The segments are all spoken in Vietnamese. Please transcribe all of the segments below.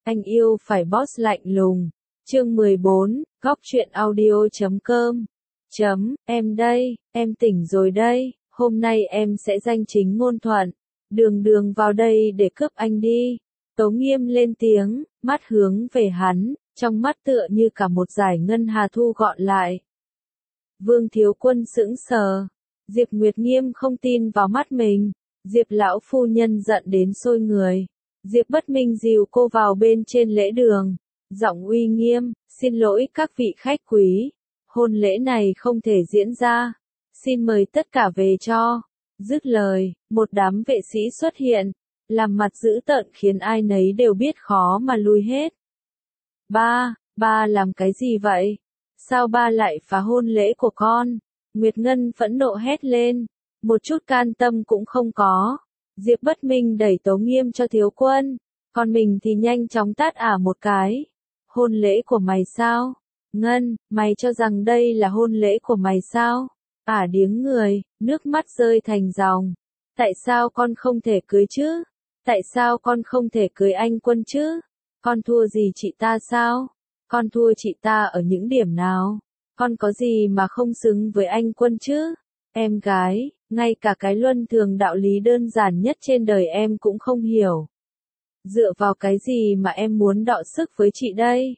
Anh yêu phải boss lạnh lùng. Chương 14, góc truyện audio.com. Em đây, em tỉnh rồi đây, hôm nay em sẽ danh chính ngôn thuận. Đường đường vào đây để cướp anh đi. Tố Nghiêm lên tiếng, mắt hướng về hắn, trong mắt tựa như cả một dải ngân hà thu gọn lại. Vương Thiếu Quân sững sờ. Diệp Nguyệt Nghiêm không tin vào mắt mình. Diệp lão phu nhân giận đến sôi người. Diệp Bất Minh dìu cô vào bên trên lễ đường. Giọng uy nghiêm, xin lỗi các vị khách quý. Hôn lễ này không thể diễn ra. Xin mời tất cả về cho. Dứt lời, một đám vệ sĩ xuất hiện. Làm mặt dữ tợn khiến ai nấy đều biết khó mà lui hết. Ba làm cái gì vậy? Sao ba lại phá hôn lễ của con? Nguyệt Ngân phẫn nộ hét lên. Một chút can tâm cũng không có. Diệp Bất Minh đẩy Tố Nghiêm cho Thiếu Quân. Còn mình thì nhanh chóng tát một cái. Hôn lễ của mày sao? Ngân, mày cho rằng đây là hôn lễ của mày sao? Điếng người, nước mắt rơi thành dòng. Tại sao con không thể cưới chứ? Tại sao con không thể cưới anh Quân chứ? Con thua gì chị ta sao? Con thua chị ta ở những điểm nào? Con có gì mà không xứng với anh Quân chứ? Em gái, ngay cả cái luân thường đạo lý đơn giản nhất trên đời em cũng không hiểu. Dựa vào cái gì mà em muốn đọ sức với chị đây?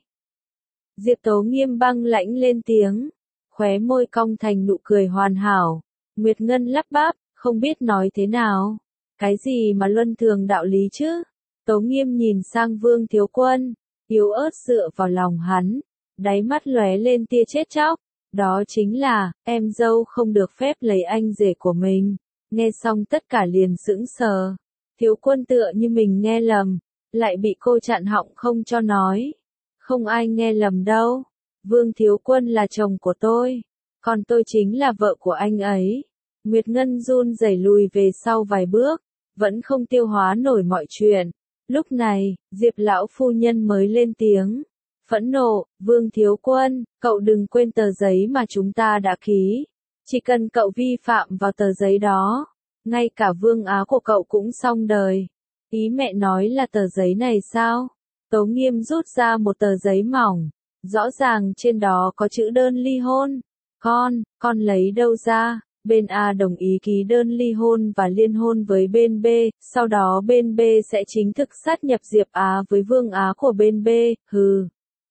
Diệp Tố Nghiêm băng lãnh lên tiếng, khóe môi cong thành nụ cười hoàn hảo. Nguyệt Ngân lắp bắp, không biết nói thế nào. Cái gì mà luân thường đạo lý chứ? Tố Nghiêm nhìn sang Vương Thiếu Quân, yếu ớt dựa vào lòng hắn, đáy mắt lóe lên tia chết chóc. Đó chính là, em dâu không được phép lấy anh rể của mình. Nghe xong tất cả liền sững sờ. Thiếu Quân tựa như mình nghe lầm, lại bị cô chặn họng không cho nói. Không ai nghe lầm đâu. Vương Thiếu Quân là chồng của tôi. Còn tôi chính là vợ của anh ấy. Nguyệt Ngân run rẩy lùi về sau vài bước, vẫn không tiêu hóa nổi mọi chuyện. Lúc này, Diệp lão phu nhân mới lên tiếng. Phẫn nộ, Vương Thiếu Quân, cậu đừng quên tờ giấy mà chúng ta đã ký. Chỉ cần cậu vi phạm vào tờ giấy đó, ngay cả vương áo của cậu cũng xong đời. Ý mẹ nói là tờ giấy này sao? Tố Nghiêm rút ra một tờ giấy mỏng, rõ ràng trên đó có chữ đơn ly hôn. Con lấy đâu ra? Bên A đồng ý ký đơn ly hôn và liên hôn với bên B, sau đó bên B sẽ chính thức sát nhập Diệp Á với vương á của bên B, hừ.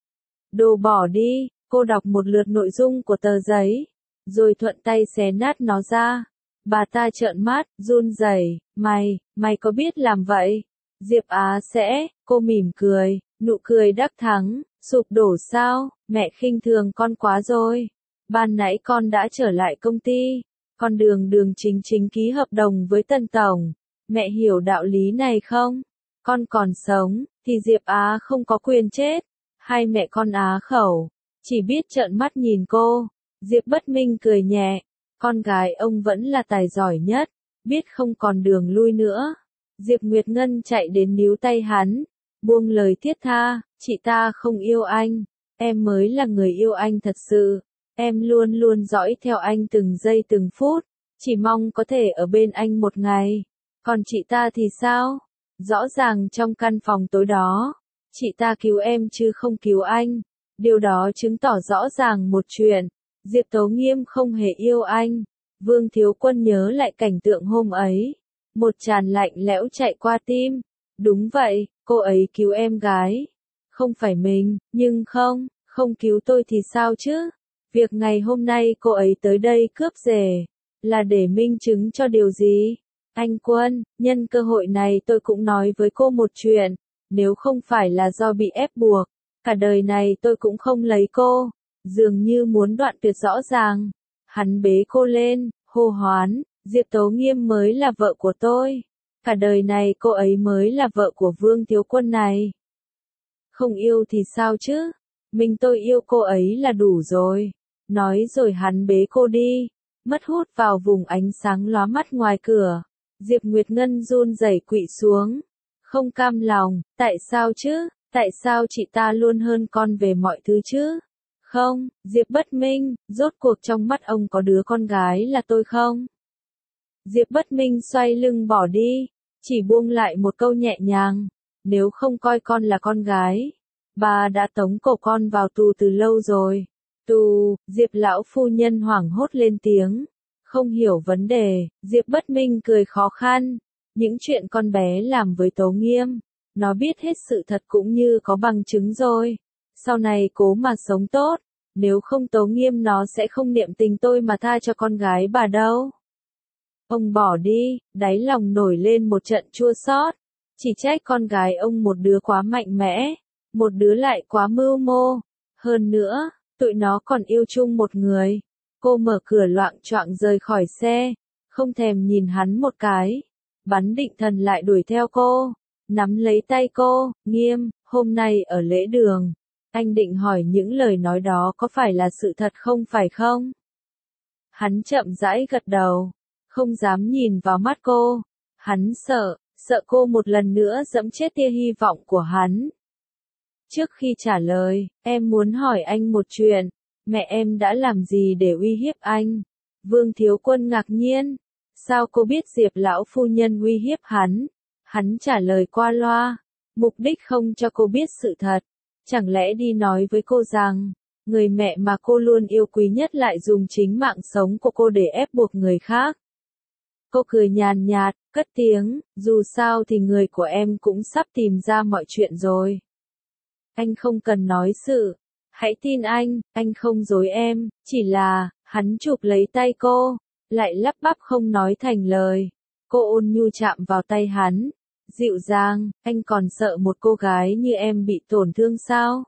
Đồ bỏ đi, cô đọc một lượt nội dung của tờ giấy, rồi thuận tay xé nát nó ra. Bà ta trợn mắt, run rẩy, mày có biết làm vậy? Diệp Á sẽ, cô mỉm cười, nụ cười đắc thắng, sụp đổ sao, mẹ khinh thường con quá rồi. Ban nãy con đã trở lại công ty, con đường chính ký hợp đồng với Tân Tổng, mẹ hiểu đạo lý này không? Con còn sống, thì Diệp Á không có quyền chết. Hai mẹ con á khẩu, chỉ biết trợn mắt nhìn cô. Diệp Bất Minh cười nhẹ, con gái ông vẫn là tài giỏi nhất, biết không còn đường lui nữa. Diệp Nguyệt Ngân chạy đến níu tay hắn, buông lời thiết tha, chị ta không yêu anh, em mới là người yêu anh thật sự. Em luôn luôn dõi theo anh từng giây từng phút, chỉ mong có thể ở bên anh một ngày. Còn chị ta thì sao? Rõ ràng trong căn phòng tối đó, chị ta cứu em chứ không cứu anh. Điều đó chứng tỏ rõ ràng một chuyện, Diệp Tố Nghiêm không hề yêu anh. Vương Thiếu Quân nhớ lại cảnh tượng hôm ấy, một tràn lạnh lẽo chạy qua tim. Đúng vậy, cô ấy cứu em gái, không phải mình, nhưng không cứu tôi thì sao chứ? Việc ngày hôm nay cô ấy tới đây cướp rể, là để minh chứng cho điều gì? Anh Quân, nhân cơ hội này tôi cũng nói với cô một chuyện, nếu không phải là do bị ép buộc, cả đời này tôi cũng không lấy cô. Dường như muốn đoạn tuyệt rõ ràng, hắn bế cô lên, hô hoán, Diệp Tố Nghiêm mới là vợ của tôi. Cả đời này cô ấy mới là vợ của Vương Thiếu Quân này. Không yêu thì sao chứ? Mình tôi yêu cô ấy là đủ rồi. Nói rồi hắn bế cô đi, mất hút vào vùng ánh sáng lóa mắt ngoài cửa. Diệp Nguyệt Ngân run rẩy quỵ xuống, không cam lòng, tại sao chứ? Tại sao chị ta luôn hơn con về mọi thứ chứ? Không, Diệp Bất Minh, rốt cuộc trong mắt ông có đứa con gái là tôi không? Diệp Bất Minh xoay lưng bỏ đi, chỉ buông lại một câu nhẹ nhàng, nếu không coi con là con gái. Ba đã tống cổ con vào tù từ lâu rồi. Tù, Diệp lão phu nhân hoảng hốt lên tiếng. Không hiểu vấn đề, Diệp Bất Minh cười khó khăn. Những chuyện con bé làm với Tố Nghiêm, nó biết hết sự thật cũng như có bằng chứng rồi. Sau này cố mà sống tốt, nếu không Tố Nghiêm nó sẽ không niệm tình tôi mà tha cho con gái bà đâu. Ông bỏ đi, đáy lòng nổi lên một trận chua xót. Chỉ trách con gái ông một đứa quá mạnh mẽ, một đứa lại quá mưu mô. Hơn nữa, tụi nó còn yêu chung một người. Cô mở cửa loạng choạng rời khỏi xe, không thèm nhìn hắn một cái. Bắn Định Thần lại đuổi theo cô, nắm lấy tay cô. Nghiêm, hôm nay ở lễ đường, anh định hỏi những lời nói đó có phải là sự thật không phải không? Hắn chậm rãi gật đầu, không dám nhìn vào mắt cô. Hắn sợ cô một lần nữa giẫm chết tia hy vọng của hắn. Trước khi trả lời, em muốn hỏi anh một chuyện. Mẹ em đã làm gì để uy hiếp anh? Vương Thiếu Quân ngạc nhiên. Sao cô biết Diệp lão phu nhân uy hiếp hắn? Hắn trả lời qua loa. Mục đích không cho cô biết sự thật. Chẳng lẽ đi nói với cô rằng, người mẹ mà cô luôn yêu quý nhất lại dùng chính mạng sống của cô để ép buộc người khác? Cô cười nhàn nhạt, cất tiếng, dù sao thì người của em cũng sắp tìm ra mọi chuyện rồi. Anh không cần nói sự. Hãy tin anh không dối em, chỉ là, hắn chụp lấy tay cô, lại lắp bắp không nói thành lời. Cô ôn nhu chạm vào tay hắn, dịu dàng, anh còn sợ một cô gái như em bị tổn thương sao?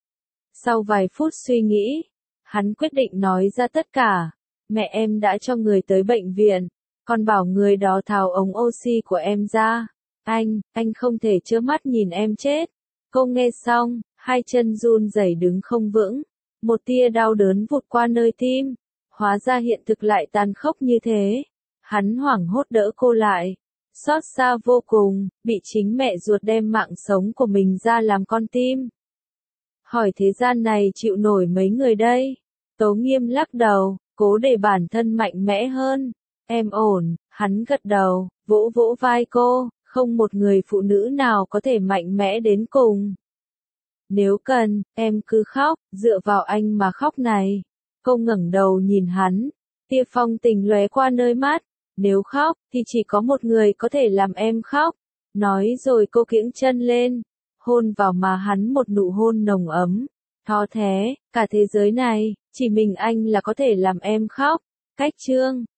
Sau vài phút suy nghĩ, hắn quyết định nói ra tất cả. Mẹ em đã cho người tới bệnh viện, còn bảo người đó tháo ống oxy của em ra. Anh không thể trơ mắt nhìn em chết. Cô nghe xong, hai chân run rẩy đứng không vững, một tia đau đớn vụt qua nơi tim. Hóa ra hiện thực lại tàn khốc như thế. Hắn hoảng hốt đỡ cô lại, xót xa vô cùng, bị chính mẹ ruột đem mạng sống của mình ra làm con tim. Hỏi thế gian này chịu nổi mấy người đây? Tố Nghiêm lắc đầu, cố để bản thân mạnh mẽ hơn. Em ổn, hắn gật đầu, vỗ vỗ vai cô, không một người phụ nữ nào có thể mạnh mẽ đến cùng. Nếu cần, em cứ khóc, dựa vào anh mà khóc này. Cô ngẩng đầu nhìn hắn, tia phong tình lóe qua nơi mắt. Nếu khóc, thì chỉ có một người có thể làm em khóc. Nói rồi cô kiễng chân lên, hôn vào má hắn một nụ hôn nồng ấm. Thó thế, cả thế giới này, chỉ mình anh là có thể làm em khóc. Cách chương